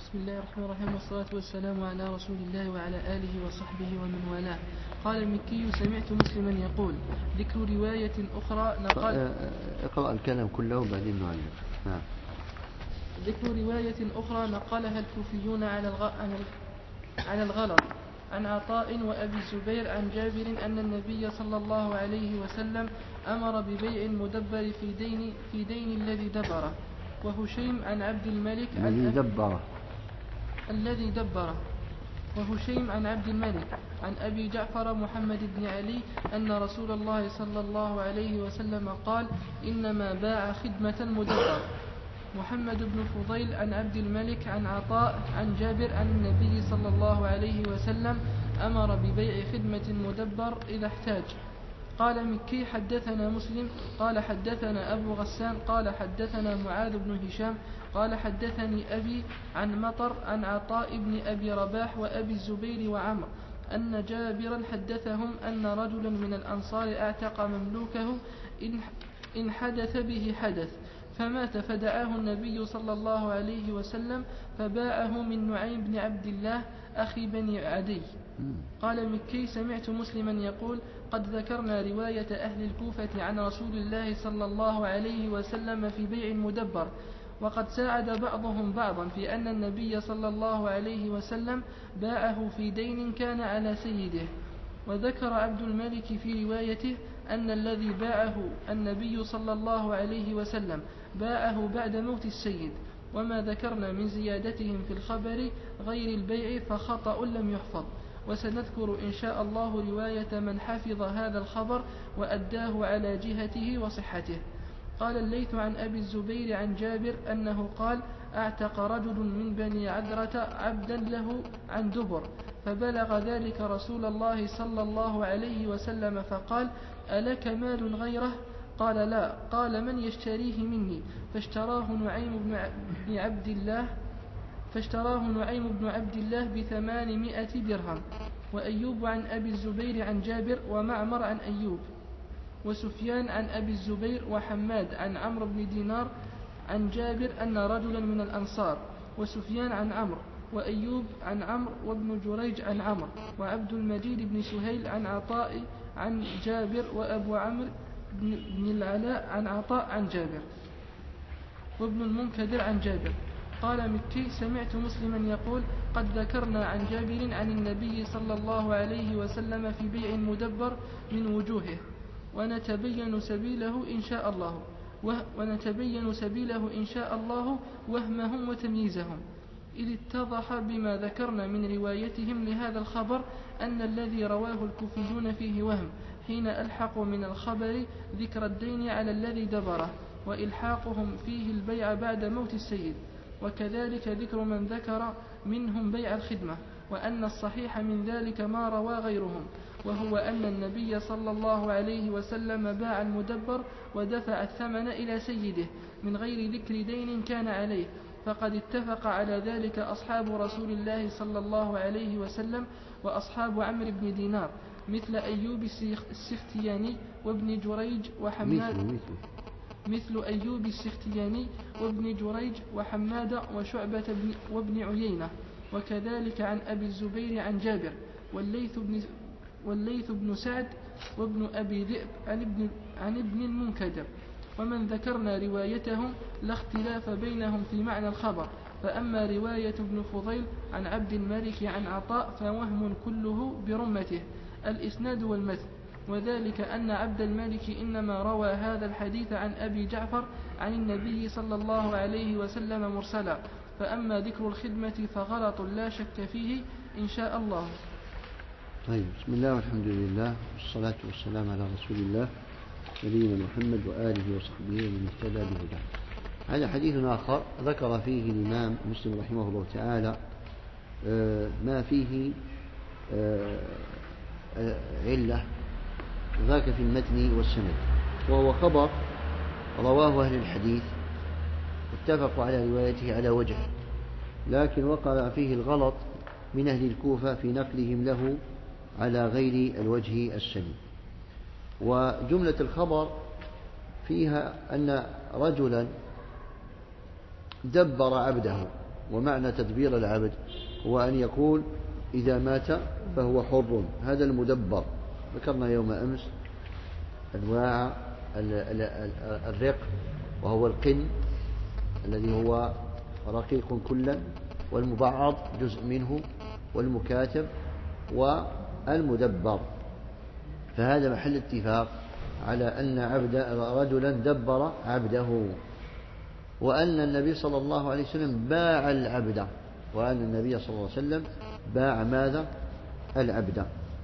بسم الله الرحمن الرحيم، والصلاة والسلام على رسول الله وعلى آله وصحبه ومن والاه. قال المكي: سمعت مسلما يقول. ذكر رواية أخرى نقل. اقرأ الكلام كله وبعدين نعلم. نعم. ذكر رواية أخرى نقلها الكوفيون على الغلط عن عطاء وأبي الزبير عن جابر أن النبي صلى الله عليه وسلم أمر ببيع المدبر في دين الذي دبره. وهشيم عن عبد الملك الذي دبره. وهشيم عن عبد الملك عن أبي جعفر محمد بن علي أن رسول الله صلى الله عليه وسلم قال: إنما باع خدمة مدبر. محمد بن فضيل عن عبد الملك عن عطاء عن جابر عن النبي صلى الله عليه وسلم أمر ببيع خدمة مدبر إذا احتاج. قال مكي: حدثنا مسلم قال حدثنا أبو غسان قال حدثنا معاذ بن هشام قال حدثني أبي عن مطر عن عطاء بن أبي رباح وأبي الزبير وعمر أن جابرا حدثهم أن رجلا من الأنصار اعتق مملوكه إن حدث به حدث، فمات فدعاه النبي صلى الله عليه وسلم فباعه من نعيم بن عبد الله أخي بني عدي. قال مكي: سمعت مسلما يقول: قد ذكرنا رواية أهل الكوفة عن رسول الله صلى الله عليه وسلم في بيع المدبر، وقد ساعد بعضهم بعضا في أن النبي صلى الله عليه وسلم باعه في دين كان على سيده. وذكر عبد الملك في روايته أن الذي باعه النبي صلى الله عليه وسلم باعه بعد موت السيد، وما ذكرنا من زيادتهم في الخبر غير البيع فخطأ لم يحفظ. وسنذكر إن شاء الله رواية من حفظ هذا الخبر وأداه على جهته وصحته. قال الليث عن أبي الزبير عن جابر أنه قال: اعتق رجل من بني عذرة عبدا له عن دبر، فبلغ ذلك رسول الله صلى الله عليه وسلم فقال: ألك مال غيره؟ قال: لا. قال: من يشتريه مني؟ فاشتراه نعيم بن عبد الله ب800 درهم. وأيوب عن أبي الزبير عن جابر ومعمر عن أيوب وسفيان عن أبي الزبير وحماد عن عمرو بن دينار عن جابر أن رجلا من الأنصار، وسفيان عن عمرو، وأيوب عن عمرو، وابن جريج عن عمرو، وعبد المجيد بن سهيل عن عطاء عن جابر، وأبو عمرو بن العلاء عن عطاء عن جابر، وابن المنكدر عن جابر. قال مكي: سمعت مسلما يقول: قد ذكرنا عن جابر عن النبي صلى الله عليه وسلم في بيع المدبر من وجوهه، ونتبين سبيله إن شاء الله وهمهم وتمييزهم، إذ اتضح بما ذكرنا من روايتهم لهذا الخبر أن الذي رواه الكوفيون فيه وهم، حين ألحقوا من الخبر ذكر الدين على الذي دبره، وإلحاقهم فيه البيع بعد موت السيد، وكذلك ذكر من ذكر منهم بيع الخدمة، وأن الصحيح من ذلك ما روى غيرهم، وهو أن النبي صلى الله عليه وسلم باع المدبر ودفع الثمن إلى سيده من غير ذكر دين كان عليه، فقد اتفق على ذلك أصحاب رسول الله صلى الله عليه وسلم وأصحاب عمرو بن دينار، مثل أيوب السختياني وابن جريج وحماد مثل أيوب السختياني وابن جريج وحماد وشعبة وابن عيينة، وكذلك عن أبي الزبير عن جابر، والليث بن سعد وابن أبي ذئب عن ابن المنكدر. ومن ذكرنا روايتهم لا اختلاف بينهم في معنى الخبر. فأما رواية ابن فضيل عن عبد الملك عن عطاء فوهم كله برمته الإسناد والمتن، وذلك أن عبد الملك إنما روى هذا الحديث عن أبي جعفر عن النبي صلى الله عليه وسلم مرسلا. فأما ذكر الخدمة فغلط لا شك فيه إن شاء الله. طيب، بسم الله والحمد لله والصلاة والسلام على رسول الله نبينا محمد وآله وصحبه ومن اهتدى بهداه. هذا حديث آخر ذكر فيه الإمام مسلم رحمه الله تعالى ما فيه علة ذاك في المتن والسند، وهو خبر رواه أهل الحديث اتفقوا على روايته على وجه، لكن وقع فيه الغلط من أهل الكوفة في نقلهم له على غير الوجه السليم. وجملة الخبر فيها أن رجلا دبر عبده ومعنى تدبير العبد هو أن يقول إذا مات فهو حر. هذا المدبر. ذكرنا يوم أمس أنواع الرق، وهو القن الذي هو رقيق كلا، والمبعض جزء منه، والمكاتب، والمدبر. فهذا محل اتفاق على أن رجلا دبر عبده، وأن النبي صلى الله عليه وسلم باع العبد، وأن النبي صلى الله عليه وسلم باع ماذا؟ العبد.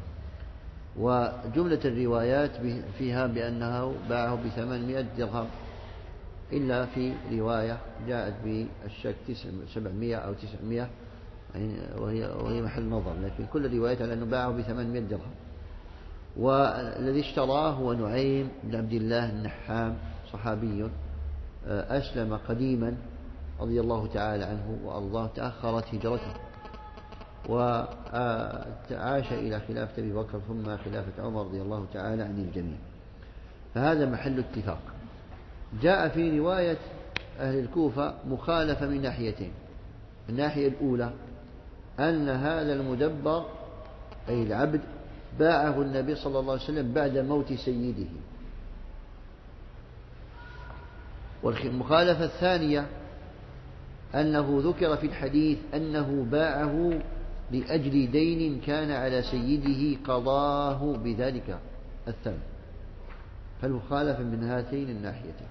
وجملة الروايات فيها بأنه باعه ب800 درهم، إلا في رواية جاءت بالشك 700 أو 900، وهي محل نظر، لكن كل الروايات على أنه باعه ب800 درهم. والذي اشتراه هو نعيم بن عبد الله النحام، صحابي أسلم قديما رضي الله تعالى عنه وأرضاه. تأخرت هجرته وعاش إلى خلافة أبي بكر ثم خلافة عمر رضي الله تعالى عن الجميع. فهذا محل اتفاق. جاء في رواية أهل الكوفة مخالفة من ناحيتين. الناحية الأولى أن هذا المدبر أي العبد باعه النبي صلى الله عليه وسلم بعد موت سيده. والمخالفة الثانية أنه ذكر في الحديث أنه باعه لأجل دين كان على سيده قضاه بذلك الثمن. فالمخالفة من هاتين الناحيتين.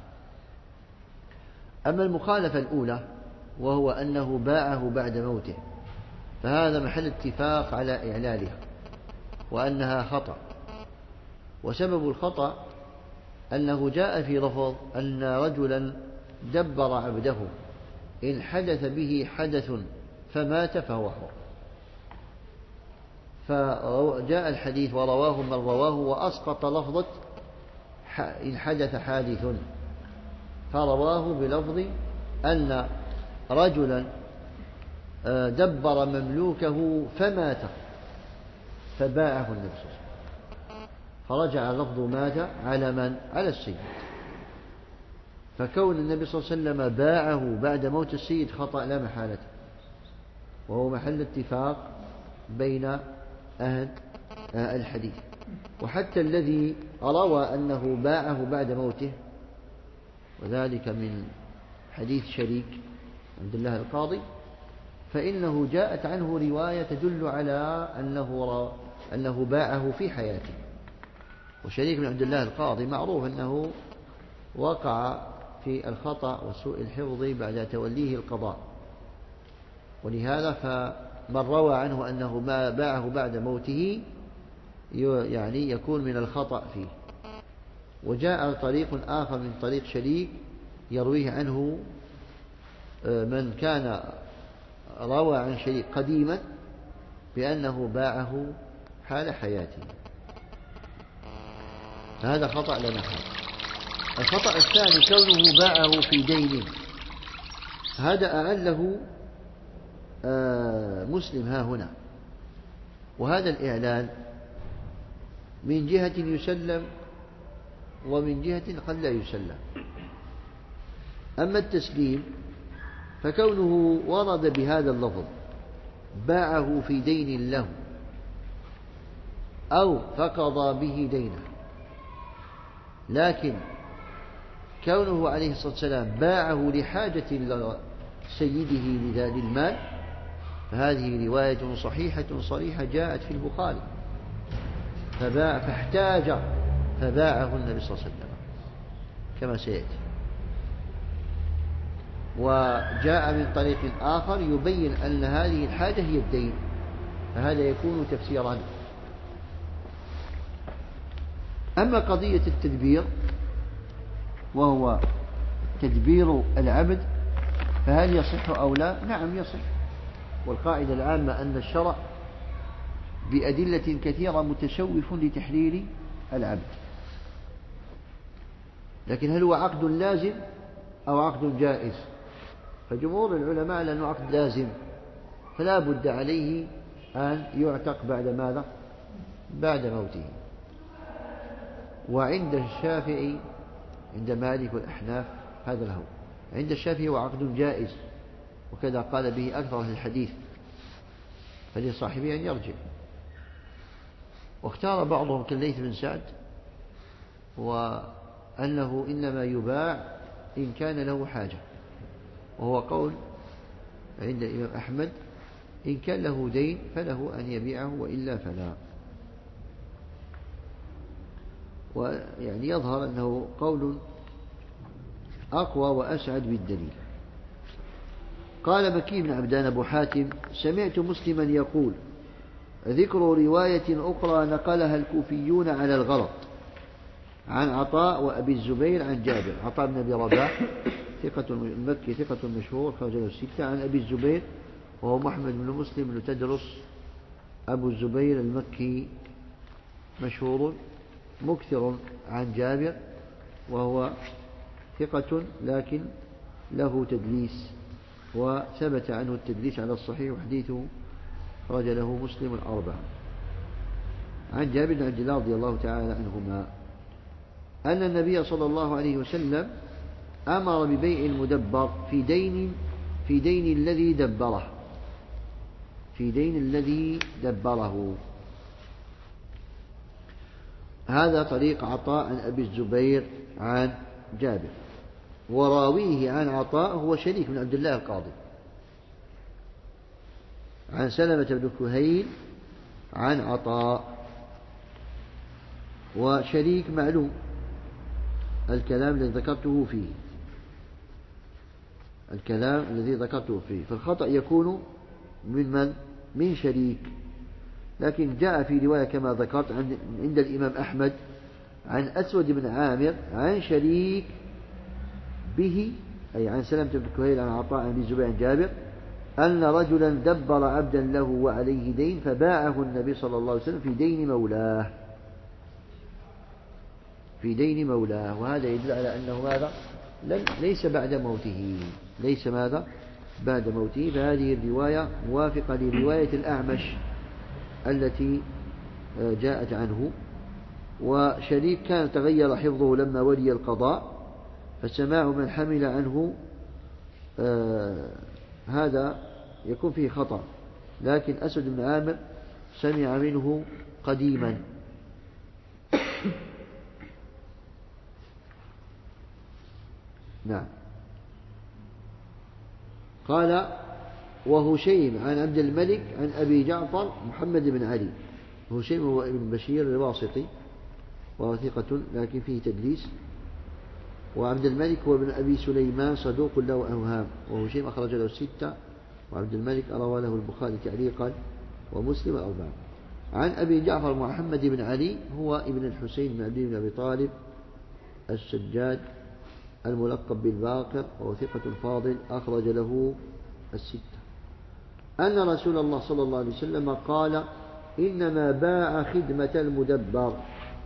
أما المخالفة الأولى وهو أنه باعه بعد موته، فهذا محل اتفاق على إعلالها وأنها خطأ. وسبب الخطأ أنه جاء في لفظ أن رجلا دبر عبده إن حدث به حدث فمات فهو حر. فجاء الحديث ورواه من رواه وأسقط لفظة إن حدث حادث، فرواه بلفظ أن رجلا دبر مملوكه فمات فباعه النبي صلى الله عليه وسلم، فرجع لفظ مات على من؟ على السيد. فكون النبي صلى الله عليه وسلم باعه بعد موت السيد خطأ لا محالة، وهو محل اتفاق بين أهل الحديث. وحتى الذي روى أنه باعه بعد موته، وذلك من حديث شريك عبد الله القاضي، فإنه جاءت عنه رواية تدل على أنه باعه في حياته. وشريك بن عبد الله القاضي معروف أنه وقع في الخطأ وسوء الحفظ بعد توليه القضاء، ولهذا فمن روى عنه أنه ما باعه بعد موته يعني يكون من الخطأ فيه. وجاء طريق آخر من طريق شريك يرويه عنه من كان روى عن شريك قديما بأنه باعه حال حياته. فهذا خطأ لا محالة. الخطأ الثاني كونه باعه في دين، هذا أعله مسلم ها هنا. وهذا الإعلان من جهة يسلم ومن جهة قد لا يسلم. أما التسليم فكونه ورد بهذا اللفظ باعه في دين له أو فقضى به دينه، لكن كونه عليه الصلاة والسلام باعه لحاجة سيده للمال، فهذه رواية صحيحة صريحة جاءت في البخاري. فاحتاج فباعه النبي صلى الله عليه وسلم كما سيأتي. وجاء من طريق آخر يبين أن هذه الحاجة هي الدين، فهذا يكون تفسيرا. أما قضية التدبير وهو تدبير العبد، فهل يصح أو لا؟ نعم يصح. والقاعدة العامة أن الشرع بأدلة كثيرة متشوف لتحرير العبد. لكن هل هو عقد لازم أو عقد جائز؟ فجمهور العلماء على أنه عقد لازم، فلا بد عليه أن يعتق بعد ماذا؟ بعد موته. وعند الشافعي، عند مالك والأحناف هذا له، عند الشافعي هو عقد جائز وكذا قال به أكثر أهل الحديث، فلصاحبه أن يرجع. واختار بعضهم كالليث بن سعد وأنه إنما يباع إن كان له حاجة، وهو قول عند الإمام أحمد إن كان له دين فله أن يبيعه وإلا فلا. ويعني يظهر أنه قول أقوى وأسعد بالدليل. قال بكي بن عبدان أبو حاتم: سمعت مسلما يقول: ذكر رواية أخرى نقلها الكوفيون على الغلط، عن عطاء وأبي الزبير عن جابر. عطاء بن أبي رباح ثقة المكي ثقة مشهور خرج له الستة. عن أبي الزبير وهو محمد بن مسلم بن تدرس أبو الزبير المكي مشهور مكثر. عن جابر وهو ثقة لكن له تدليس، وثبت عنه التدليس على الصحيح، وحديثه خرج له مسلم الأربعة. عن جابر بن عبد الله رضي الله تعالى عنهما أن النبي صلى الله عليه وسلم أمر ببيع المدبر في دين الذي دبره، في دين الذي دبره. هذا طريق عطاء عن أبي الزبير عن جابر، وراويه عن عطاء هو شريك بن عبد الله القاضي، عن سلمة بن كهيل عن عطاء. وشريك معلوم الكلام الذي ذكرته فيه، الكلام الذي ذكرته فيه، فالخطأ يكون من شريك. لكن جاء في رواية كما ذكرت عند الإمام أحمد عن أسود بن عامر عن شريك به، أي عن سلمة بن كهيل عن عطاء عن الزبير عن جابر أن رجلا دبر عبدا له وعليه دين فباعه النبي صلى الله عليه وسلم في دين مولاه، في دين مولاه. وهذا يدل على أنه ماذا؟ ليس بعد موته، ليس ماذا؟ بعد موته. فهذه الرواية موافقة لرواية الأعمش التي جاءت عنه. وشريك كان تغير حفظه لما ولي القضاء، فسماع من حمل عنه هذا يكون فيه خطأ، لكن أسد بن عامر سمع منه قديما. نعم. قال: وهشيم عن عبد الملك عن أبي جعفر محمد بن علي. هشيم هو ابن بشير الواسطي وهو ثقة لكن فيه تدليس. وعبد الملك هو ابن أبي سليمان صدوق له أوهام. وهشيم أخرج له الستة، وعبد الملك روى له البخاري تعليقا ومسلم الأربعة. عن أبي جعفر محمد بن علي هو ابن الحسين بن علي بن أبي طالب السجاد الملقب بالباقر، وهو ثقة فاضل أخرج له الستة. أن رسول الله صلى الله عليه وسلم قال: إنما باع خدمة المدبر.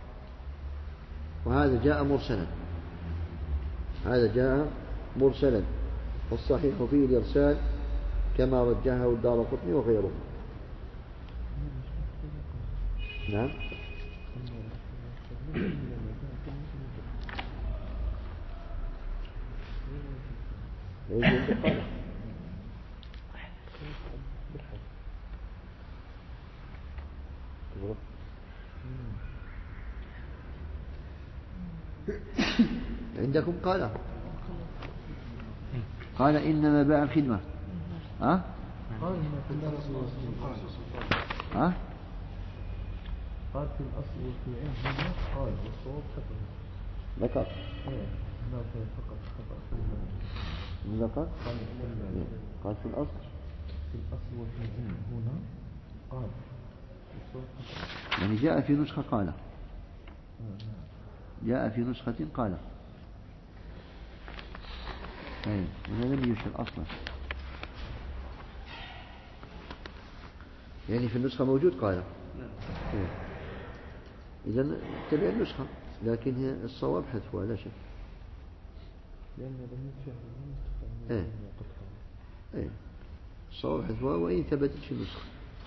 وهذا جاء مرسلا، هذا جاء مرسلا، والصحيح فيه الإرسال كما رجحه الدارقطني وغيره. نعم. عندكم قال إنما باع خدمة. ها؟ ها؟ قال في الأصل وفي هنا قال والصواب خطأ. ذكر. لا فقط خطأ. ذكر. قال في الأصل. في الأصل وفي هنا قال والصواب خطأ. يعني جاء في نسخة قال. جاء في نسخة قال. هذا لم يشر أصلا. يعني في النسخة موجود قال. إذن اتبع النسخة، لكن هي الصواب حذفها لا شك. لأن لم يشر الصواب حذفها وإن ثبتت في النسخة.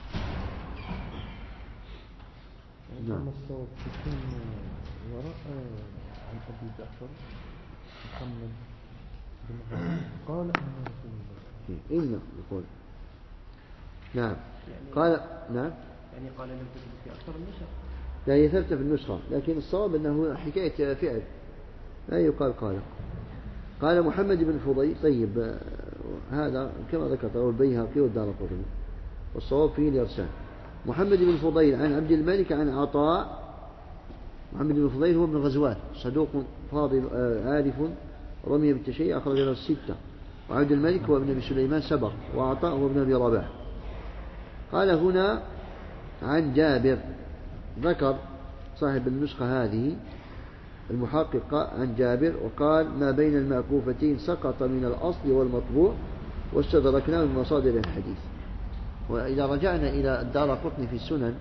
نعم. الصواب تكون وراء عن أبي جعفر محمد بن علي قال أن رسول الله. إن يقول نعم. قال نعم. يعني قال لم تثبت في أكثر النسخ. لا، هي ثبت في النسخة، لكن الصواب أنه حكاية فعل لا يقال قال. قال محمد بن فضيل. طيب هذا كما ذكرته البيهقي والدارقطني، والصواب فيه الإرسال. محمد بن فضيل عن عبد الملك عن عطاء. محمد بن فضيل هو ابن غزوان، صدوق فاضل عارف، رمي بالتشيع، أخرج له الستة. وعبد الملك هو ابن أبي سليمان سبق، وعطاء هو ابن أبي رباح. قال هنا عن جابر، ذكر صاحب النسخة هذه المحقق عن جابر وقال ما بين المعكوفتين سقط من الأصل والمطبوع واستدركناه من مصادر الحديث. وإذا رجعنا إلى الدارقطني في السنن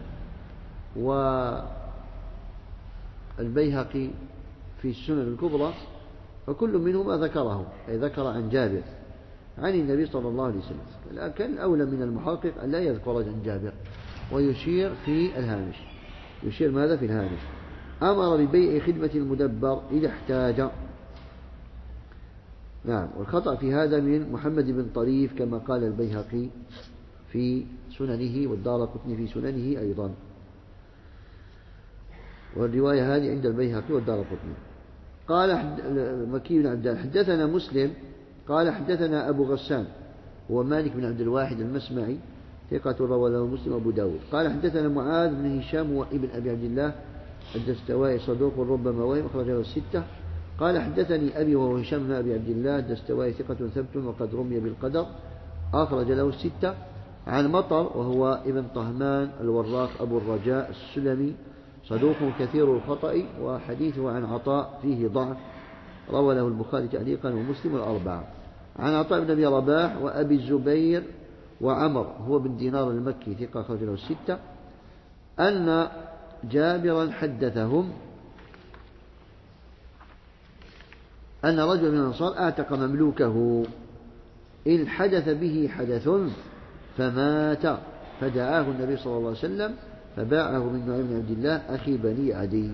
والبيهقي في السنن الكبرى فكل منهما ذكره، أي ذكر عن جابر عن النبي صلى الله عليه وسلم. لكن أولى من المحقق أن لا يذكر عن جابر ويشير في الهامش. يشير ماذا في الهامش؟ أمر ببيع خدمة المدبر إذا احتاج. نعم. والخطأ في هذا من محمد بن طريف كما قال البيهقي في سننه والدارقطني في سننه أيضا، والرواية هذه عند البيهقي والدارقطني. قال مكي بن عبد الله حدثنا مسلم قال حدثنا أبو غسان هو مالك بن عبد الواحد المسمعي ثقة روى له مسلم أبو داود. قال حدثنا معاذ بن هشام وابن أبي عبد الله الدستوائي صدوق ربما وهم، أخرج له الستة. قال حدثني أبي وهو هشام بن أبي عبد الله الدستوائي ثقة ثبت وقد رمي بالقدر، أخرج له الستة. عن مطر وهو ابن طهمان الوراق أبو الرجاء السلمي صدوق كثير الخطأ، وحديثه عن عطاء فيه ضعف، روى له البخاري تعليقا ومسلم الأربعة. عن عطاء بن أبي رباح وأبي الزبير وعمر هو بن دينار المكي ثقة أخرج له الستة أن جابرا حدثهم أن رجل من الأنصار أعتق مملوكه إن حدث به حدث فمات، فدعاه النبي صلى الله عليه وسلم فباعه من نعيم بن عبد الله أخي بني عدي.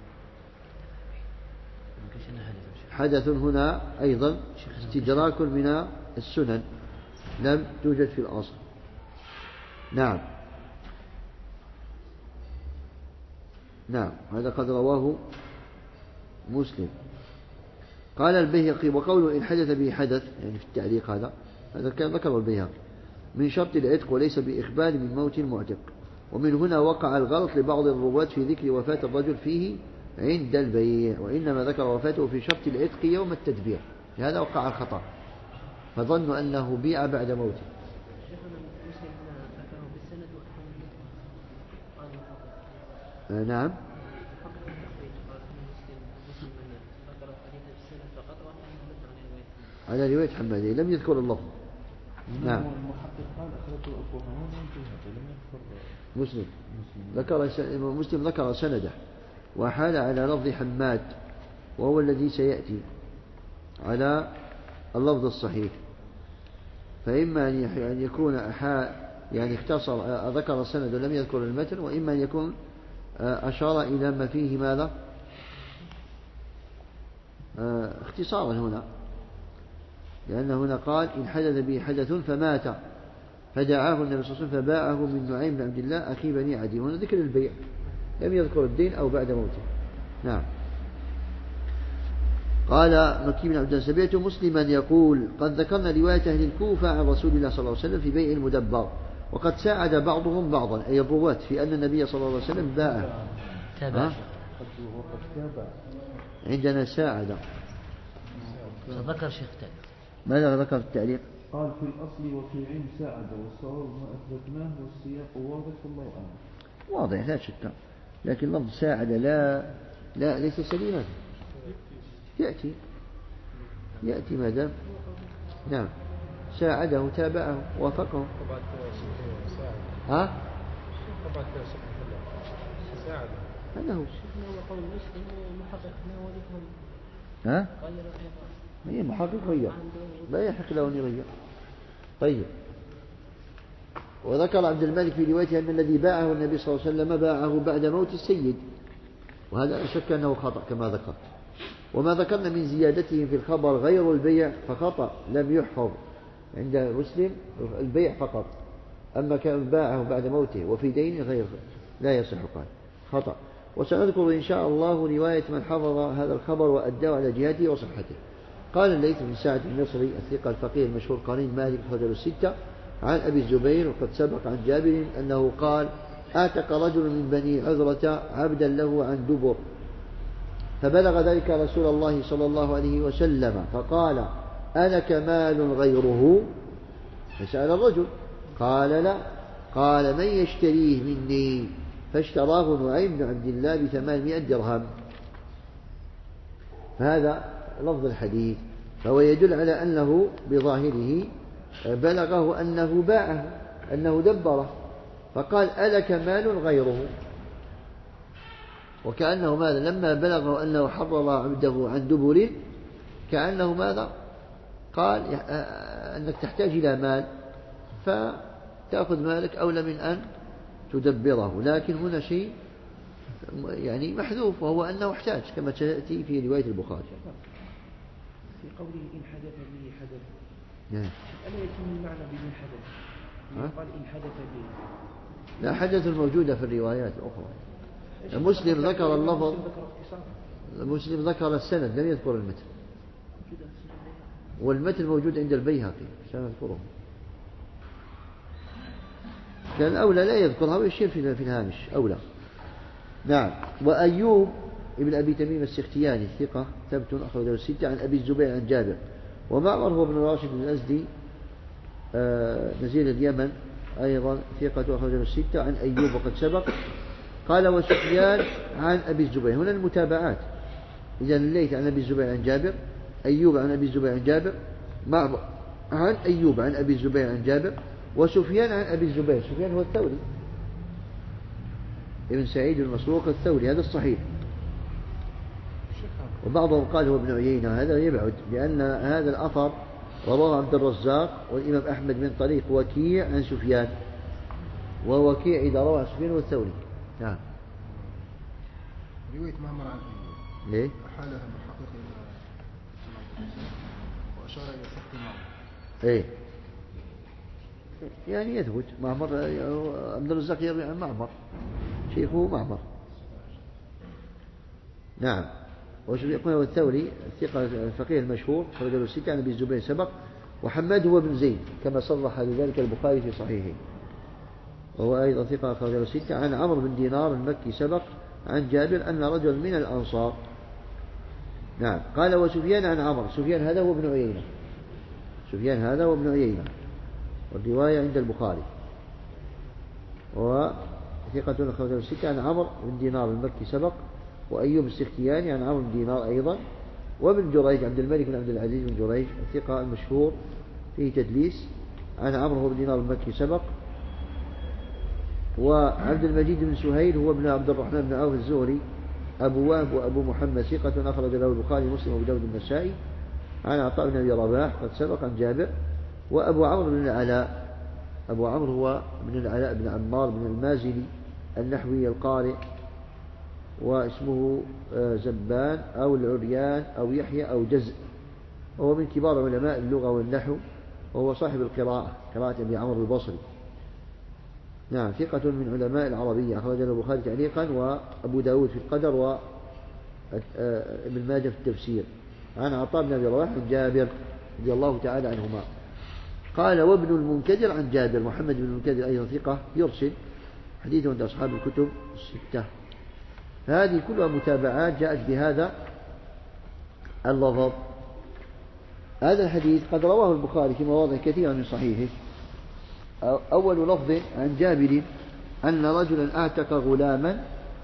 حدث هنا أيضا استدراك من السنن لم توجد في الأصل. نعم. نعم هذا قد رواه مسلم. قال البيهقي وقوله إن حدث به حدث يعني في التعليق هذا كان ذكره البيهقي من شرط العتق وليس بإخبار من موت المعتق. ومن هنا وقع الغلط لبعض الرواة في ذكر وفاة الرجل فيه عند البيع، وإنما ذكر وفاته في شرط العتق يوم التدبير، لهذا وقع الخطأ فظنوا أنه بيع بعد موته. نعم. على رواية حمادي لم يذكر اللفظ. نعم. مسلم ذكر سنده وحال على لفظ حماد وهو الذي سيأتي على اللفظ الصحيح، فإما أن يكون يعني اختصر ذكر السند ولم يذكر المتن، وإما أن يكون أشار إلى ما فيه ماذا اختصارا هنا، لأن هنا قال إن حدث به حدث فمات فدعاه النبي صلى الله عليه وسلم فباعه من نعيم بن عبد الله أخي بني عدي. هنا ذكر البيع لم يذكر الدين أو بعد موته. نعم. قال مكي بن عبد الله سمعت مسلما يقول قد ذكرنا رواية أهل الكوفة عن رسول الله صلى الله عليه وسلم في بيع المدبر، وقد ساعد بعضهم بعضا أي الرواة في أن النبي صلى الله عليه وسلم باعه. عندنا ساعد. ذكر شيخ تاني. ماذا ذكر التعليق؟ قال في الأصل وفي علم ساعد، والصواب ما أثبتناه والسياق واضح والله أعلم. واضح لا شك، لكن لفظ ساعد لا ليس سليما، يأتي ما دام. نعم. ساعده تابعه وافقه. ها؟ هذا هو. ها؟ هي محقق غير، لا يحق له أن يغير. طيب. وذكر عبد الملك في روايته أن الذي باعه النبي صلى الله عليه وسلم باعه بعد موت السيد، وهذا لا شك أنه خطأ كما ذكر. وما ذكرنا من زيادته في الخبر غير البيع فخطأ لم يحفظ، عند مسلم البيع فقط، أما كان باعه بعد موته وفي دين غير لا يصح قال خطأ. وسنذكر إن شاء الله رواية من حفظ هذا الخبر وأداه على جهته وصحته. قال الليث بن سعد المصري الثقة الفقيه المشهور قرين مالك رجل الستة عن أبي الزبير وقد سبق عن جابر أنه قال آتق رجل من بني عذرة عبدا له عن دبر، فبلغ ذلك رسول الله صلى الله عليه وسلم فقال ألك مال غيره؟ فسأل الرجل قال لا، قال من يشتريه مني؟ فاشتراه نعيم بن عبد الله ب800 درهم. فهذا لفظ الحديث، فهو يدل على أنه بظاهره بلغه أنه باعه أنه دبره، فقال ألك مال غيره، وكأنه ماذا لما بلغه أنه حرر عبده عن دبر كأنه ماذا قال أنك تحتاج إلى مال فتأخذ مالك أولى من أن تدبره. لكن هنا شيء يعني محذوف وهو أنه احتاج كما تأتي في رواية البخاري في قوله إن حدث به حدث نعم. ألا يتم المعنى بمن حدث؟ قال إن حدث به لا، حدث موجودة في الروايات الأخرى. مسلم ذكر اللفظ، مسلم ذكر السند لم يذكر المتن، والمتن موجود عند البيهقي سنذكره. كان أولى لا يذكرها ويشير في الهامش أولى. نعم. وأيوب ابن أبي تميم السختياني ثقة ثبت أخرجه الستة عن أبي الزبير عن جابر. ومعمر هو ابن راشد الأزدي نزيل اليمن أيضا ثقة أخرجه الستة عن أيوب وقد سبق. قال وسفيان عن أبي الزبير، هنا المتابعات، إذا الليث عن أبي الزبير عن جابر، أيوب عن أبي الزبير عن جابر، معمر عن أيوب عن أبي الزبير عن جابر، وسفيان عن أبي الزبير. سفيان هو الثوري ابن سعيد المسروق الثوري، هذا الصحيح. وبعضهم قال هو ابن عيينة، هذا يبعد لأن هذا الأثر رواه عبد الرزاق والإمام أحمد من طريق وكيع عن سفيان، ووكيع إذا روى سفيان هو الثوري. نعم. رواية معمر عن أيوب ليه؟ أحالها محقق وأشار إلى سقط معمر. إيه يعني يثبت معمر، عبد الرزاق يروي عن معمر شيخه معمر. نعم. ويقول هو الثوري الثقة الفقيه المشهور رجل الستة عن أبي الزبير سبق. وحماد هو بن زيد كما صرح بذلك البخاري في صحيحه، وهو أيضا ثقة رجل الستة عن عمرو بن دينار المكي سبق عن جابر أن رجل من الأنصار. نعم. قال وسفيان عن عمرو، سفيان هذا هو ابن عيينة، سفيان هذا هو ابن عيينة، والرواية عند البخاري، وثقة أخرجه الستة عن عمرو بن دينار المكي سبق. وأيوب السختياني عن عمرو بن دينار أيضا. وابن جريج عبد الملك بن عبد العزيز بن جريج الثقة المشهور فيه تدليس عن عمرو بن دينار المكي سبق. وعبد المجيد بن سهيل هو ابن عبد الرحمن بن عوف الزهري أبو وهب وأبو محمد ثقة أخرج له البخاري ومسلم وأبو داود النسائي عن عطاء بن أبي رباح قد سبق عن جابر. وأبو عمرو بن العلاء، أبو عمرو هو بن العلاء بن عمار بن المازني النحوي القارئ، واسمه زبان أو العريان أو يحيى أو جزء، وهو من كبار علماء اللغة والنحو، وهو صاحب القراءة قراءة أبي عمرو البصري. نعم. ثقة من علماء العربية أخرج له البخاري تعليقا وأبو داود في القدر وابن ماجه في التفسير عن عطاء بن أبي رباح عن جابر رضي الله تعالى عنهما. قال وابن المنكدر عن جابر، محمد بن المنكدر أيضا ثقة يرسل حديثه عند أصحاب الكتب الستة. هذه كلها متابعات جاءت بهذا اللفظ. هذا الحديث قد رواه البخاري في مواضع كثيرة من صحيحه. أول لفظ عن جابر أن رجلا أعتق غلاما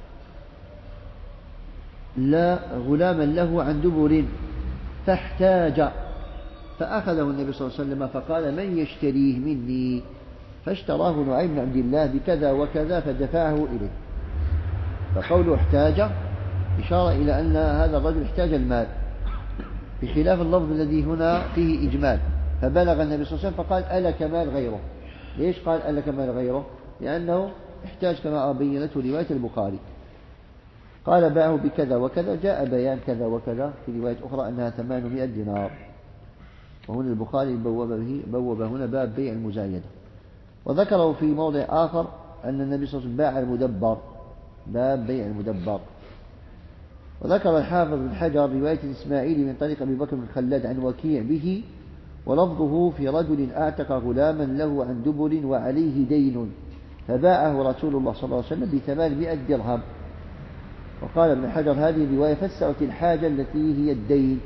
له عن دبر فاحتاج فأخذه النبي صلى الله عليه وسلم فقال من يشتريه مني؟ فاشتراه نعيم بن عبد الله بكذا وكذا فدفعه إليه. فقوله احتاج إشارة إلى أن هذا الرجل احتاج المال، بخلاف اللفظ الذي هنا فيه إجمال. فبلغ النبي صلى الله عليه وسلم فقال ألك مال غيره. ليش قال ألك مال غيره؟ لأنه احتاج كما بينته رواية البخاري. قال باعه بكذا وكذا، جاء بيان كذا وكذا في رواية أخرى أنها 800 دينار. وهنا البخاري بوب هنا باب بيع المزايدة. وذكره في موضع آخر أن النبي صلى الله عليه وسلم باع المدبر، باب بيع المدبر. وذكر الحافظ بن حجر رواية الإسماعيلي من طريق أبي بكر بن خلاد عن وكيع به، ولفظه في رجل أعتق غلاما له عن دبر وعليه دين فباعه رسول الله صلى الله عليه وسلم ب800 درهم. وقال ابن حجر هذه الرواية فسرت الحاجة التي هي الدين.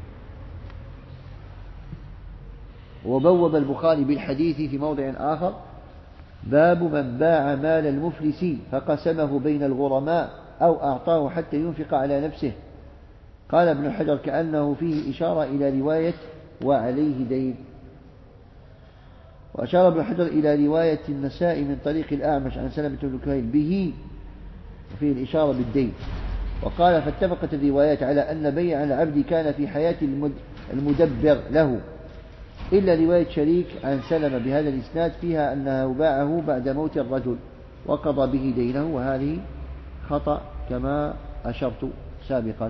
وبوب البخاري بالحديث في موضع آخر باب من باع مال المفلس فقسمه بين الغرماء أو أعطاه حتى ينفق على نفسه. قال ابن حجر كأنه فيه إشارة إلى رواية وعليه دين. وأشار ابن حجر إلى رواية النسائي من طريق الأعمش عن سلمة بن كهيل به وفيه الإشارة بالدين. وقال فاتفقت الروايات على أن بيع العبد كان في حياة المدبر له، إلا رواية شريك عن سلمة بهذا الإسناد فيها أنه باعه بعد موت الرجل وقضى به دينه، وهذه خطأ كما أشرت سابقا.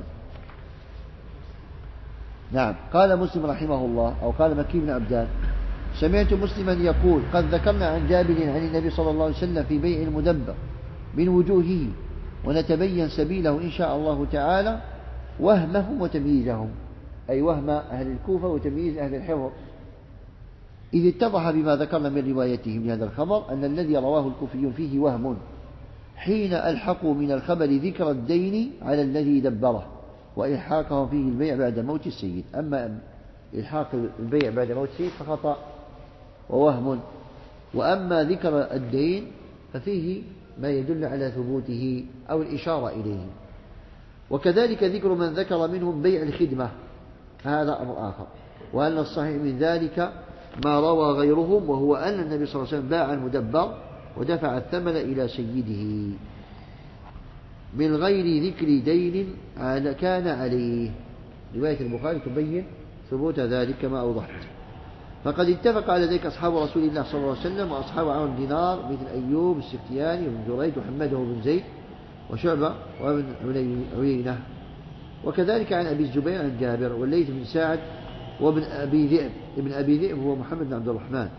نعم. قال مسلم رحمه الله أو قال مكي بن عبدان سمعت مسلما يقول قد ذكرنا عن جابر عن النبي صلى الله عليه وسلم في بيع المدبر من وجوهه ونتبين سبيله إن شاء الله تعالى وهمهم وتمييزهم، أي وهم أهل الكوفة وتمييز أهل الحفظ، إذ اتضح بما ذكرنا من روايتهم لهذا الخبر أن الذي رواه الكوفيون فيه وهم حين ألحقوا من الخبر ذكر الدين على الذي دبره وإلحاقهم فيه البيع بعد موت السيد. أما إلحاق البيع بعد موت السيد فخطأ ووهم، وأما ذكر الدين ففيه ما يدل على ثبوته أو الإشارة إليه. وكذلك ذكر من ذكر منهم بيع الخدمة هذا أمر آخر، وأن الصحيح من ذلك ما روى غيرهم، وهو أن النبي صلى الله عليه وسلم باع المدبر ودفع الثمن إلى سيده من غير ذكر دين كان عليه. رواية البخاري تبين ثبوت ذلك كما أوضحت. فقد اتفق على ذلك أصحاب رسول الله صلى الله عليه وسلم وأصحاب عمرو بن دينار مثل أيوب السختياني وابن جريج وحمده بن زيد وشعبة وابن عيينة. وكذلك عن أبي الزبير عن جابر والليث بن سعد وابن أبي ذئب. ابن أبي ذئب هو محمد بن عبد الرحمن،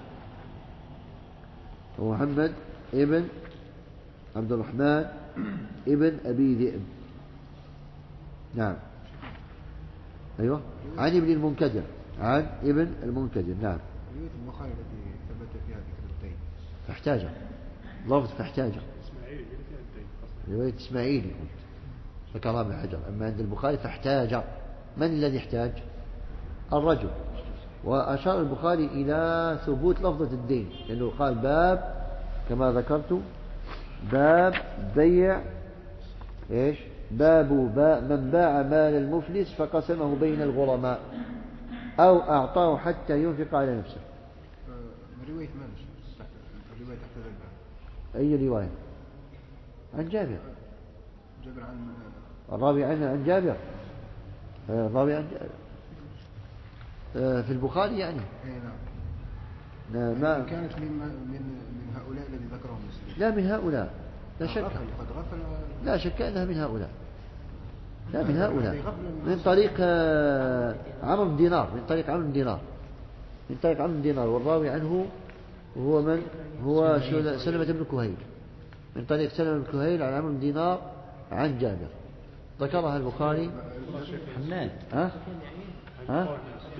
ومحمد ابن عبد الرحمن ابن أبي ذئب. نعم. أيوة. عن ابن المنكدر، عن ابن المنكدر. نعم. رواية البخاري التي ثبت فيها ذكر الدين فاحتاج لفظ فاحتاج رواية إسماعيلي ذكرها ابن حجر. أما عند البخاري فاحتاج. من الذي احتاج؟ الرجل. وأشار البخاري إلى ثبوت لفظة الدين لأنه قال باب كما ذكرت باب بيع إيش؟ باب من باع مال المفلس فقسمه بين الغرماء أو أعطاه حتى ينفق على نفسه. رواية من؟ الرواية تحت ذلك أي رواية؟ عن جابر. جابر عن الراوي عن جابر. الراوي عن جابر في البخاري يعني. نعم. ما كانت من هؤلاء الذي ذكرهم مسلم. لا من هؤلاء لا شك. لا شك أنها من هؤلاء. لا من هؤلاء من طريق عمرو بن دينار، من طريق عمرو بن دينار، من طريق عمرو بن دينار، والراوي عنه هو من؟ هو سلمة بن كهيل، من طريق سلمة بن كهيل عن عمرو بن دينار عن جابر. ذكرها البخاري. حماد. ها؟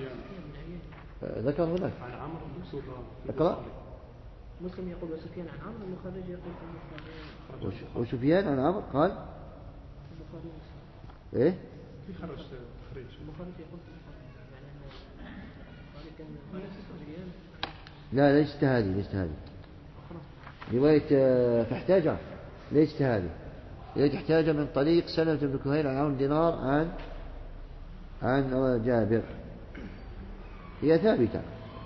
ذكر هناك. عن عمرو بن سفيان. اقرأ. مسلم يقول وسفيان عن عمرو، المخرج يقول وسفيان عن عمرو قال البخاري ايه؟ في خرج تخريج. المخرج يقول يعني البخاري كان سفيان. لا ليست هذه رواية فاحتاج، ليست هذه رواية احتاج من طريق سلمة بن كهيل عن عمرو بن دينار عن جابر، هي ثابتة.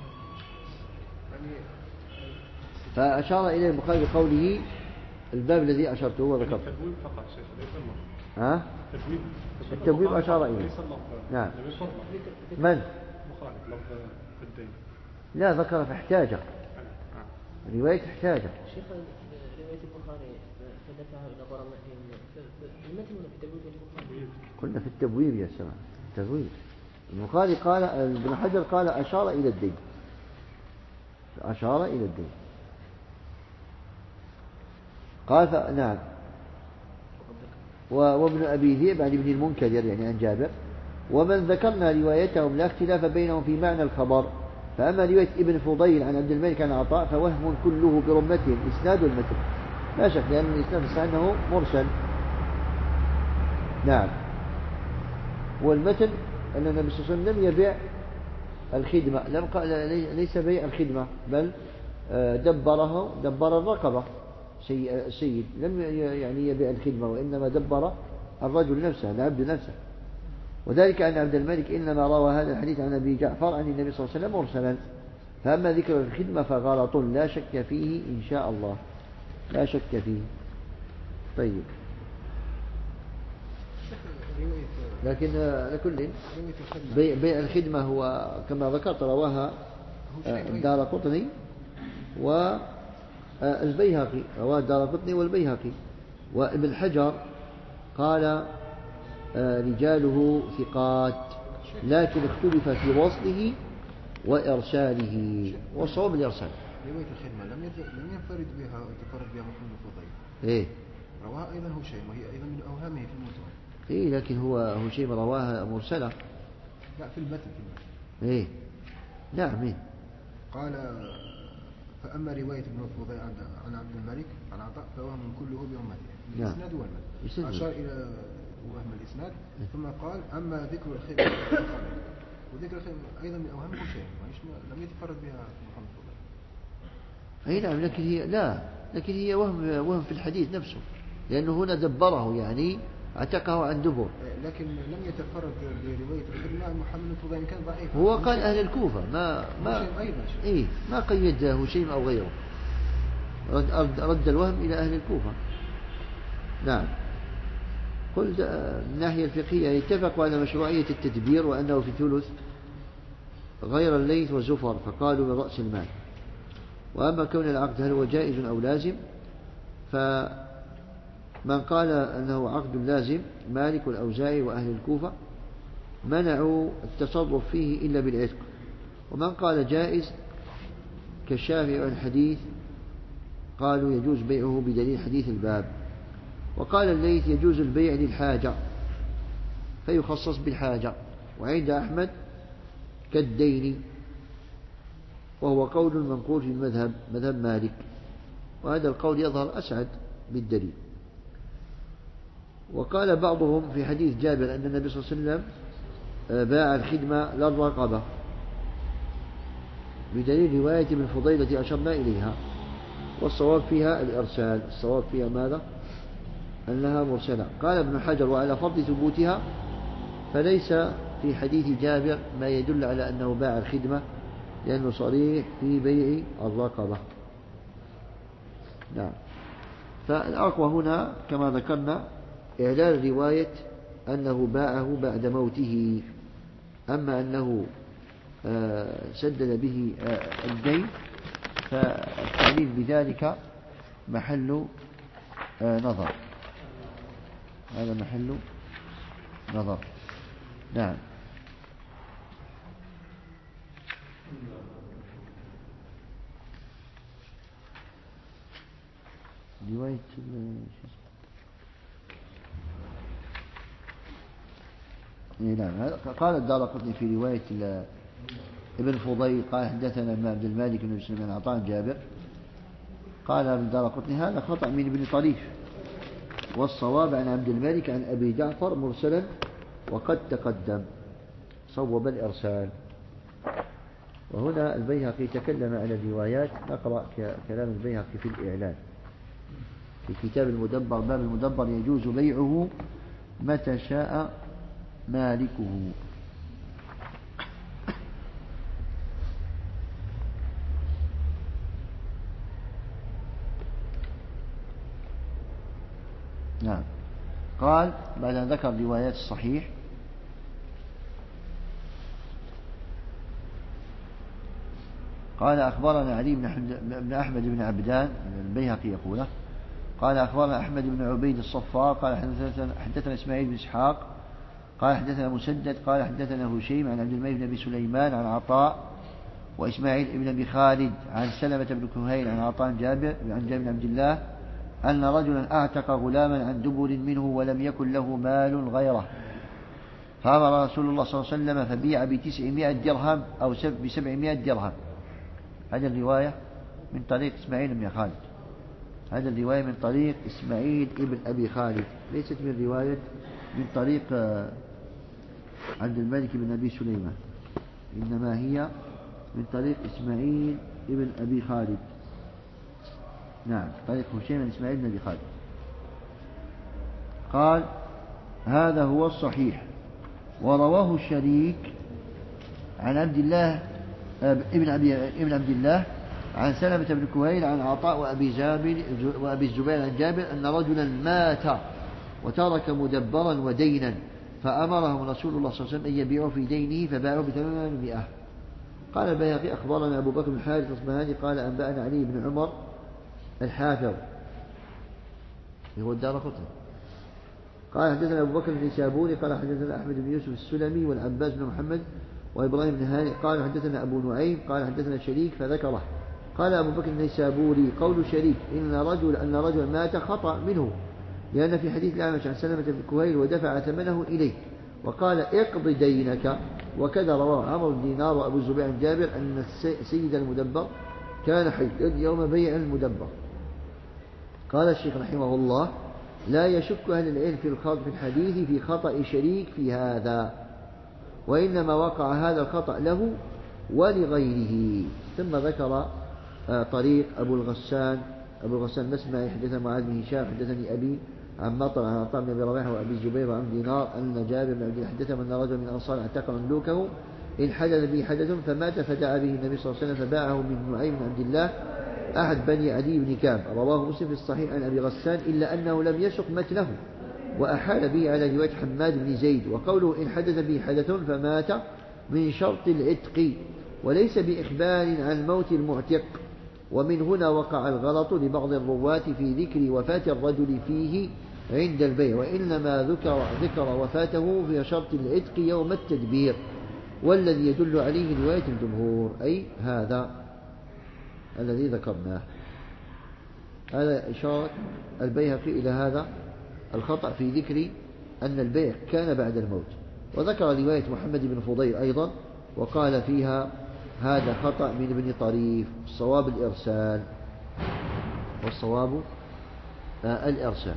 فأشار إليه البخاري بقوله الباب الذي أشرته وذكرته. التبويب فقط شيخ ليس اللفظ. ها؟ التبويب أشار إليه. نعم. من؟ مخالف لفظ الدين. لا ذكر فاحتاج. رواية احتاج. شيخ رواية البخاري فدفعه إلى غرمائهم في المتن ولا في التبويب البخاري؟ قلنا في التبويب يا سلام. التبويب. البخاري قال، ابن حجر قال أشار إلى الدين، أشار إلى الدين. قال نعم. وابن أبي ذئب عن ابن المنكدر يعني عن جابر. ومن ذكرنا روايتهم لا اختلاف بينهم في معنى الخبر. فأما رواية ابن فضيل عن عبد الملك عن عطاء فوهم كله برمته الإسناد والمتن، لا شك، لأن الإسناد أنه مرسل. نعم. والمتن أن النبي صلى الله عليه وسلم لم يبيع الخدمة، ليس بيع الخدمة، بل دبر الرقبة سيد، لم يعني يبيع الخدمة، وإنما دبر الرجل نفسه، العبد نفسه. وذلك أن عبد الملك إنما روى هذا الحديث عن أبي جعفر عن النبي صلى الله عليه وسلم مرسلا. فأما ذكر الخدمة فغلط لا شك فيه إن شاء الله، لا شك فيه. طيب، لكن لكل بيع الخدمة هو كما ذكرت رواها الدارقطني والبيهقي، رواه الدارقطني والبيهقي. وابن حجر قال رجاله ثقات، لكن اختلف في وصله وإرساله، والصواب الإرسال. رواية الخدمة لم ينفرد بها محمد الفضيل. إيه، رواها أيضا هشيم، وهي أيضا من أوهامه في المتون. إيه، لكن هو هشيم رواها مرسلة. لا، في المتن. إيه، نعم. إيه. قال فأما رواية ابن فضيل عن عبد الملك عن عطاء فوهم كله برمته الإسناد والمتن. أشار إلى وهم الإسناد، ثم قال أما ذكر الخدمة وذكر الخدمة أيضا من أوهامه هشيم، لم يتفرد بها محمد الفضيل. أي نعم، لكن هي وهم في الحديث نفسه، لأنه هنا دبره، يعني اعتقه عن دبر. لكن لم يتفرد برواية الخدمة محمد الفضيل، كان ضعيف. هو قال أهل الكوفة، ما قيد هشيم أو غيره، رد الوهم إلى أهل الكوفة. نعم. قلت من الناحية الفقهية يتفقوا على مشروعية التدبير، وأنه في ثلث غير الليث وزفر، فقالوا من رأس المال. وأما كون العقد هل هو جائز أو لازم، فمن قال أنه عقد لازم مالك والأوزاعي وأهل الكوفة منعوا التصرف فيه إلا بالعتق. ومن قال جائز كالشافعي والحديث قالوا يجوز بيعه بدليل حديث الباب. وقال الليث يجوز البيع للحاجة فيخصص بالحاجة، وعند أحمد كالدين، وهو قول منقول في مذهب مالك، وهذا القول يظهر أسعد بالدليل. وقال بعضهم في حديث جابر أن النبي صلى الله عليه وسلم باع الخدمة للرقبة بدليل رواية ابن فضيلة أشرنا إليها، والصواب فيها الإرسال، الصواب فيها ماذا؟ أنها مرسلة. قال ابن حجر وعلى فرض ثبوتها فليس في حديث جابر ما يدل على أنه باع الخدمة، لأنه صريح في بيع الرقبة. نعم. فالأقوى هنا كما ذكرنا إعلال رواية أنه باعه بعد موته. أما أنه سدد به الدين فالتعليل بذلك محل نظر، هذا محل نظر. نعم. رواية نعم. قال الدارقطني في رواية ابن فضيل قال حدثنا عبد الملك بن مسلم عن عطاء جابر، قال ابن الدارقطني هذا خطأ من ابن طريف، والصواب عن عبد الملك عن أبي جعفر مرسلا، وقد تقدم صوب الإرسال. وهنا البيهقي تكلم على الروايات. نقرأ كلام البيهقي في الإعلان في كتاب المدبر، باب المدبر يجوز بيعه متى شاء مالكه. نعم. قال بعد أن ذكر روايات الصحيح قال أخبرنا علي بن أحمد بن عبدان، البيهقي يقوله، قال أخبرنا أحمد بن عبيد الصفار قال حدثنا إسماعيل بن إسحاق قال حدثنا مسدد قال حدثنا هشيم عن عبد الملك بن أبي سليمان عن عطاء وإسماعيل بن أبي خالد عن سلمة بن كهيل عن عطاء عن جابر بن عبد الله أن رجلا أعتق غلاما عن دبر منه ولم يكن له مال غيره، فأمر رسول الله صلى الله عليه وسلم فبيع ب900 درهم أو ب700 درهم. هذه الرواية من طريق إسماعيل بن خالد، هذا الرواية من طريق إسماعيل بن أبي خالد، ليست من رواية من طريق عبد الملك بن أبي سليمان، إنما هي من طريق إسماعيل بن أبي خالد. نعم، طريق هشيم بن إسماعيل بن أبي خالد. قال هذا هو الصحيح. ورواه الشريك عن عبد الله ابن عبد الله عن سلمة بن كهيل عن عطاء وأبي الزبير عن جابر أن رجلا مات وترك مدبرا ودينا، فأمرهم رسول الله صلى الله عليه وسلم أن يبيعوا في دينه فباعوا ب800. قال البيهقي أخبرنا أبو بكر بن الحارث الأصبهاني قال أنبأنا علي بن عمر الحافظ هو الدارقطني قال حدثنا أبو بكر بن سابوني قال حدثنا أحمد بن يوسف السلمي والعباس بن محمد وإبراهيم بن هانئ قال حدثنا أبو نعيم قال حدثنا شريك فذكره. قال أبو بكر بن سابوني قول شريك أن رجل مات خطأ منه، لأن في حديث الأعمش عن سلمة بن كهيل ودفع ثمنه إليه وقال اقض دينك. وكذا رواه عمرو بن دينار وأبو الزبير عن جابر أن سيد المدبر كان حيا يوم بيع المدبر. قال الشيخ رحمه الله لا يشك أهل العلم في الحديث في خطأ شريك في هذا، وإنما وقع هذا الخطأ له ولغيره. ثم ذكر طريق أبو الغسان مسمع حدثنا معاذ بن هشام حدثني أبي عن مطر عن عطاء بن أبي رباح وأبي الزبير وعن دينار أن جابر بن عبد الله حدثهم أن رجل من الأنصار اعتق مملوكه إن حدث به حدث فمات فدعا به النبي صلى الله عليه وسلم فباعه من نعيم بن عبد الله أحد بني عدي بن كعب. رواه مسلم في الصحيح عن أبي غسان إلا أنه لم يسق متنه وأحال به على رواية حماد بن زيد. وقوله إن حدث به حدث فمات من شرط العتق وليس بإخبار عن موت المعتق، ومن هنا وقع الغلط لبعض الرواة في ذكر وفاة الرجل فيه عند البيع، وإنما ذكر وفاته في شرط العتق يوم التدبير، والذي يدل عليه رواية الجمهور أي هذا الذي ذكرناه. هذا إشارة البيهقي إلى هذا الخطأ في ذكر أن البيع كان بعد الموت. وذكر رواية محمد بن فضيل أيضا وقال فيها هذا خطأ من ابن طريف، الصواب الإرسال، والصواب الإرسال.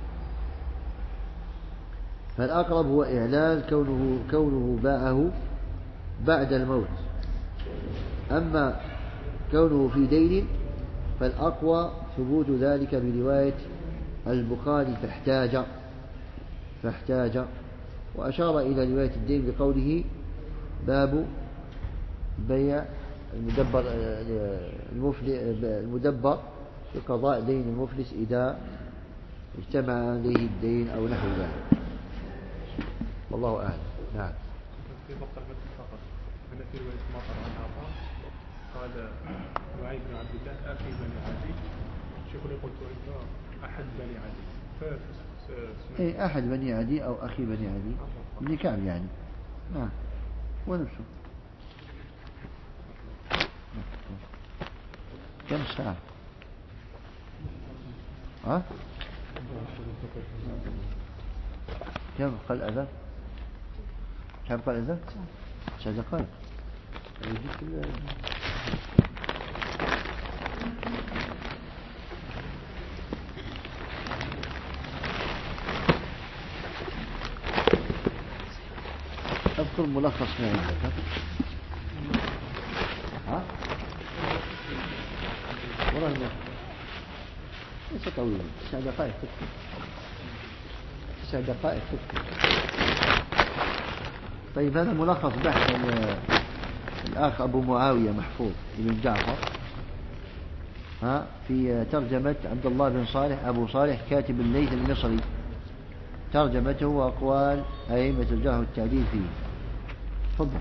فالأقرب هو إعلان كونه باعه بعد الموت، أما كونه في دين فالأقوى ثبوت ذلك برواية البخاري فاحتاج وأشار إلى رواية الدين بقوله باب بيع المدبر بقضاء دين المفلس إذا اجتمع عليه الدين أو نحو ذلك، والله أعلم. نعم. في بقى المثل فقط هنا في رواية مطر عن عطاء قال نعيم بن عبد الله أخي بني عدي، شيخنا قلت إنه أحد بني عدي أحد بني عدي أو أخي بني عدي بن كعب يعني. نعم ونفسه. كم ساعة؟ كم قال الأذان؟ كم قال الأذان؟ 9 دقائق. أذكر ملخص ما عندك. والله ليس طويلا، 9 دقائق تكفي. 9 دقائق تكفي. طيب هذا ملخص بحث الأخ أبو معاوية محفوظ بن جعفر في ترجمة عبد الله بن صالح أبو صالح كاتب الليث المصري، ترجمته وأقوال أئمة الجرح والتعديل فيه. تفضل.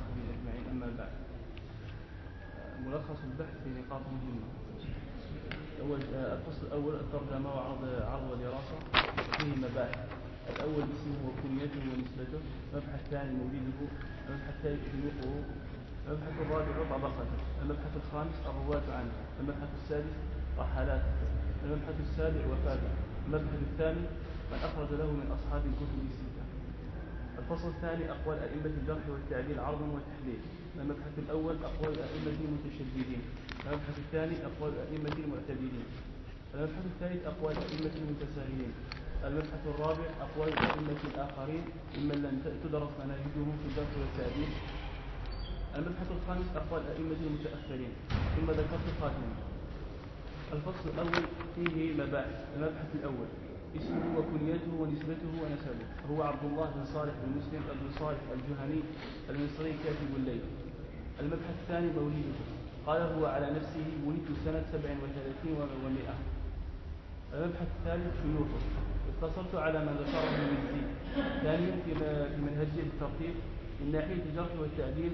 ملخص البحث في نقاط مهمة. الفصل الأول الترجمة وعرض ودراسة فيه مباحث. الأول اسمه وكنيته ونسبته. المبحث الثاني مولده. المبحث الثالث شيوخه. المبحث الرابع طبقته. المبحث الخامس الرواة عنه. المبحث السادس رحلاته. المبحث السابع وفاته. المبحث الثاني من أخرج له من أصحاب الكتب الستة. الفصل الثاني أقوال أئمة الجرح والتعديل عرضا وتحليل. المبحث الأول أقوال الأئمة المتشددين. المبحث الثاني أقوال الأئمة المعتدلين. المبحث الثالث أقوال الأئمة المتساهلين. المبحث الرابع أقوال الأئمة الآخرين ممن لم تدرس مناهجهم في الجرح والتعديل. المبحث الخامس أقوال الأئمة المتأخرين. ثم ذكرت خاتمة. الفصل الأول فيه مباحث. المبحث الأول اسمه وكنيته ونسبته ونسبه. هو عبد الله بن صالح بن مسلم بن صالح الجهني المصري كاتب الليل. المبحث الثاني مولده. قال هو على نفسه ولدت سنة 37 و100. المبحث الثالث شيوخه. اقتصرت على ما ذكره المزي. ثانيا في منهجه الترتيب من ناحية الجرح والتعديل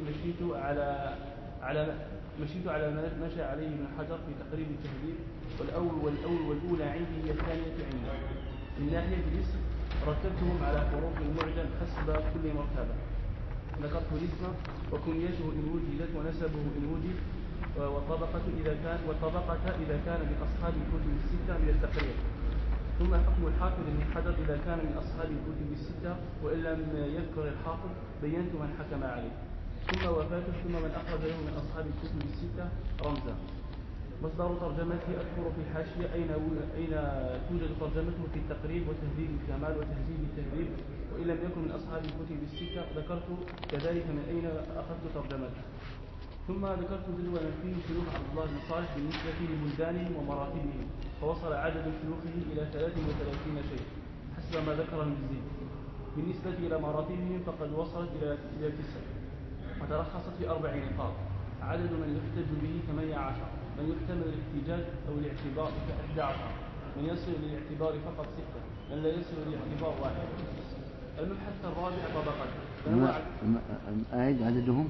مشيت على ما مشى عليه ابن حجر في تقريب التهذيب. والأولى عندي هي الثانية عندي. من ناحية الاسم رتبتهم على حروف المعجم حسب كل مرتبة. ذكرت الاسم وكنيته إن وجدت ونسبه إن وجد والطبقة إذا كان من أصحاب الكتب الستة من التقرير. ثم حكم الحافظ ابن حجر إذا كان من أصحاب الكتب الستة وإن لم يذكر الحافظ بينت من حكم عليه. ثم وفاته. ثم من أخرج له من أصحاب الكتب الستة رمزا. مصدر ترجمته أذكر في الحاشية أين توجد ترجمته في التقريب وتهذيب الكمال وتهذيب التهذيب. وإن لم يكن من أصحاب الكتب الستة ذكرت كذلك من أين أخذت ترجمته. ثم ذكرت جدولا فيه شيوخ عبد الله بن صالح بالنسبة لبلدانهم ومراتبهم. فوصل عدد شيوخه إلى 33 شيخ حسب ما ذكر المزي. بالنسبة إلى مراتبهم فقد وصلت إلى 9 وتلخصت في 4 نقاط. عدد من يحتج به 18. من يحتمل الاحتجاج أو الاعتبار 11. من يصل للاعتبار فقط 6. من لا يصل للاعتبار 1. المبحث الرابع طبقته. أعد عددهم.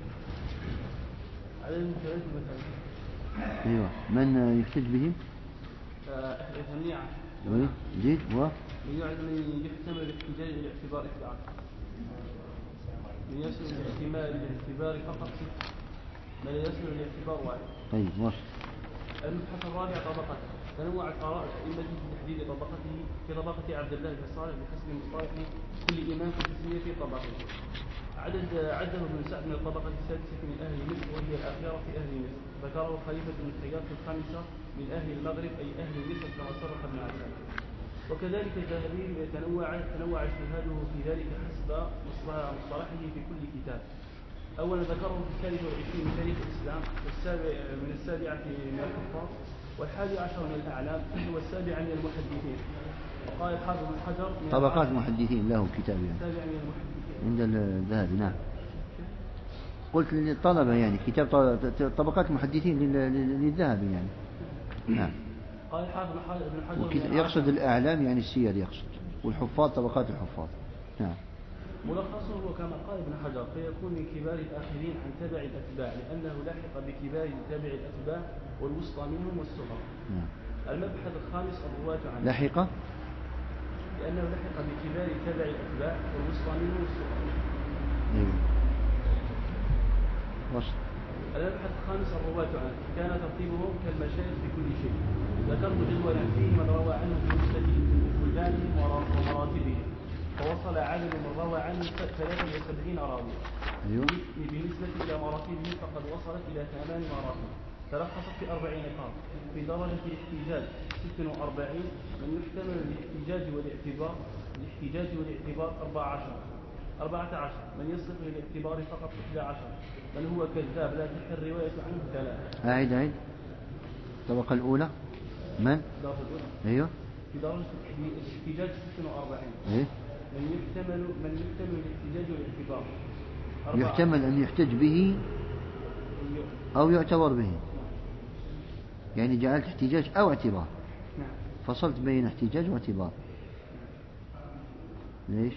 عددهم 3 مثلا. أيوة. من يحتج بهم 18. جيد. من يحتمل الاحتجاج والاعتبار 11. من يصل للاعتبار فقط 6. من لا يصل للاعتبار 1. طيب وصل. المبحث الرابع طبقته. تنوعت آراء الأئمة في تحديد طبقته في طبقة عبد الله بن صالح بحسب مصطلح كل إمام في التسمية في طبقته. عده ابن سعد من الطبقة السادسة من أهل مصر وهي الأخيرة في أهل مصر. ذكره خليفة بن الخياط في الخامسة من أهل المغرب أي أهل مصر كما صرح ابن عساكر. وكذلك الذهبي تنوع اجتهاده في ذلك حسب مصطلحه في كل كتاب. أولا ذكره في 23 من تاريخ الإسلام من 7 من الحفاظ وال11 من الأعلام وال7 من المحدثين. وقال الحافظ بن حجر طبقات محدثين له كتاب يعني. 7 من المحدثين عند الذهبي. نعم. قلت للطلبة يعني كتاب طبقات محدثين للذهبي يعني. نعم. قال الحافظ بن حجر يقصد الأعلام يعني السير يقصد. والحفاظ طبقات الحفاظ. نعم. ملخصه كما قال ابن حجر فيكون من كبار الآخرين عن تبع الأتباع لأنه لاحق بكبار تابع الأتباع والوسطى منهم والصغر. المبحث الخامس الرواة عنه. لاحق لأنه لحق بكبار تابع الأتباع والوسطى منهم والصغر. وصل. المبحث الخامس الرواة عنه. كان ترتيبهم كالمشايخ في كل شيء. ذكرت جدولا فيه من روى عنه بنسبة بلدانهم ومراتبهم. فوصل عدد من روى عنه 73 راويا. بالنسبة إلى مراتبه فقد وصلت إلى 8 مراتب. تلخصت في 40 نقاط. في درجة الاحتجاج 46 من يحتمل الاحتجاج والاعتبار 14 من يصلح للاعتبار فقط 11 من هو كذاب لا تصح الرواية عنه 3. أعيد. الطبقة الأولى من؟ الدرجة الأولى. أيوه. في درجة الاحتجاج 46 إيه؟ من يحتمل الاحتجاج والاعتبار. يحتمل أن يحتج به أو يعتبر به. يعني جعلت احتجاج أو اعتبار. نعم. فصلت بين احتجاج واعتبار. ليش؟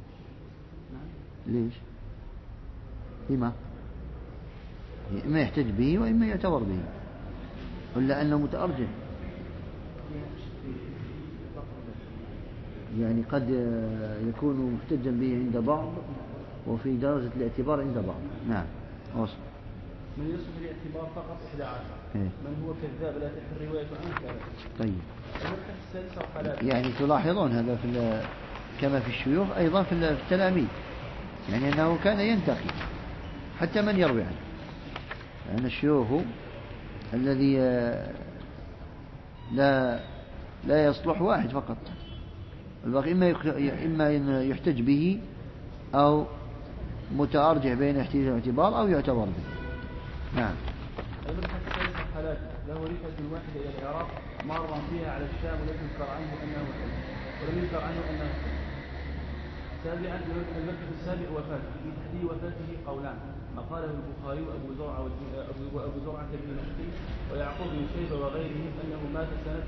ليش؟ لما؟ إما يحتج به وإما يعتبر به. ولا أنه متأرجح. يعني قد يكون محتجا به عند بعض وفي درجة الاعتبار عند بعض. نعم. وصل. من يصف الاعتبار فقط 11. من هو كذاب لا تحل الرواية عنه 3. طيب. المبحث السادس حالات. يعني تلاحظون هذا في كما في الشيوخ أيضا في التلاميذ، يعني أنه كان ينتقي حتى من يروي عنه. يعني الشيوخ الذي لا يصلح واحد فقط، الباقي إما يحتج به أو متأرجح بين احتجاج واعتبار أو يعتبر به. نعم. المبحث الثالث حالات له رفعة واحدة إلى العراق مرا فيها على الشام ولم يذكر عنه أنه حج ولم يذكر عنه أنه حج. سابعا المبحث السابع وفاته. في تحديد وفاته قولان، ما قاله البخاري وأبو زرعة بن نشطي ويعقوب بن شيبة وغيرهم أنه مات سنة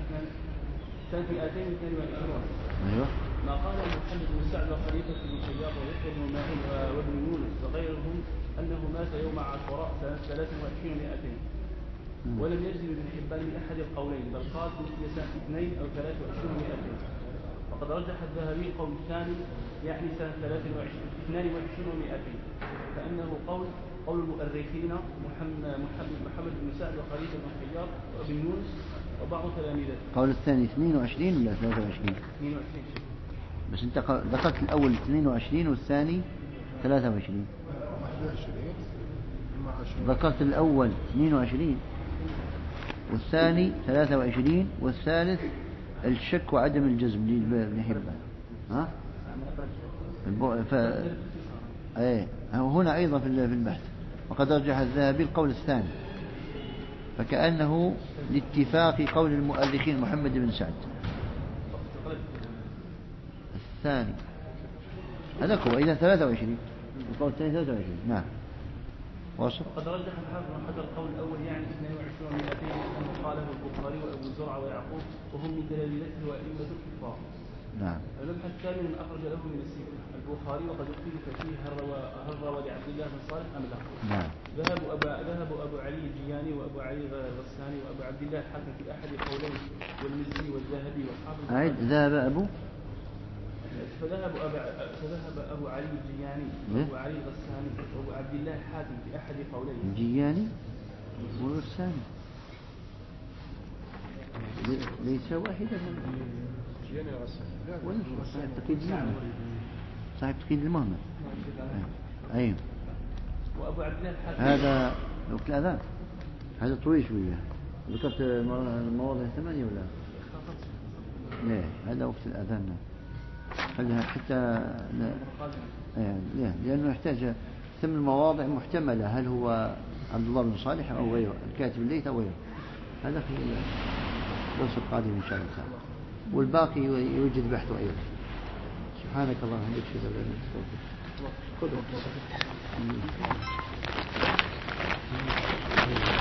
222. أيوه. ما قاله محمد بن سعد وخليفة بن خياط ويحيى بن معين وابن يونس وغيرهم أنه مات يوم عاشوراء سنة 23. ولم يجزم ابن حبان من أحد القولين، بل قال توفي سنة 2 أو 23. وقد رجح الذهبي القول الثاني يعني سنة 22. فإنه قول المؤرخين محمد بن سعد وخليفة بن خياط وابن يونس وبعض تلاميذه. قول الثاني 22 ولا 23؟ 22. بس أنت ذكرت الأول 22 والثاني 23. ذكرت الأول 22 والثاني 23 والثالث الشك وعدم الجزم لابن حبان. ها؟ هنا أيضا في البحث وقد رجح الذهبي القول الثاني، فكأنه لاتفاق قول المؤرخين محمد بن سعد. الثاني هذا هو إذا 23 القول الثاني 23. نعم. وصف. وقد رجح الحافظ بن حجر القول الأول يعني 22 أنه قاله البخاري وأبو زرعة ويعقوب وهم من دلالته وأئمة الكفار. نعم. المبحث الثاني من أخرج له من السيف البخاري وقد اختلف فيه هل روى لعبد الله بن صالح أم لا. نعم. ذهب أبو علي الجياني وأبو علي الغساني وأبو عبد الله الحاكم في أحد القولين والمزي والذهبي والحافظ. ذهب أبو فذهب أبو علي الجياني وأبو علي الغساني وأبو عبد الله الحاكم في أحد قولين. الجياني والغساني ليس واحدا صاحب تقييد المهمة. صاحب تقييد المهمة. أيوه. وأبو عبد الله الحاكم هذا وقت الأذان. هذا طويل شوية. ذكرت المواضع 8 ولا؟ لا هذا وقت الأذان. خليها حتى لأنه يحتاج 8 مواضع محتملة، هل هو عبد الله بن صالح أو غيره الكاتب الليث أو غيره. هذا في الدرس القادم إن شاء الله تعالى، والباقي يوجد بحثه أيضا. سبحانك اللهم وبحمدك أشهد أن لا إله إلا أنت.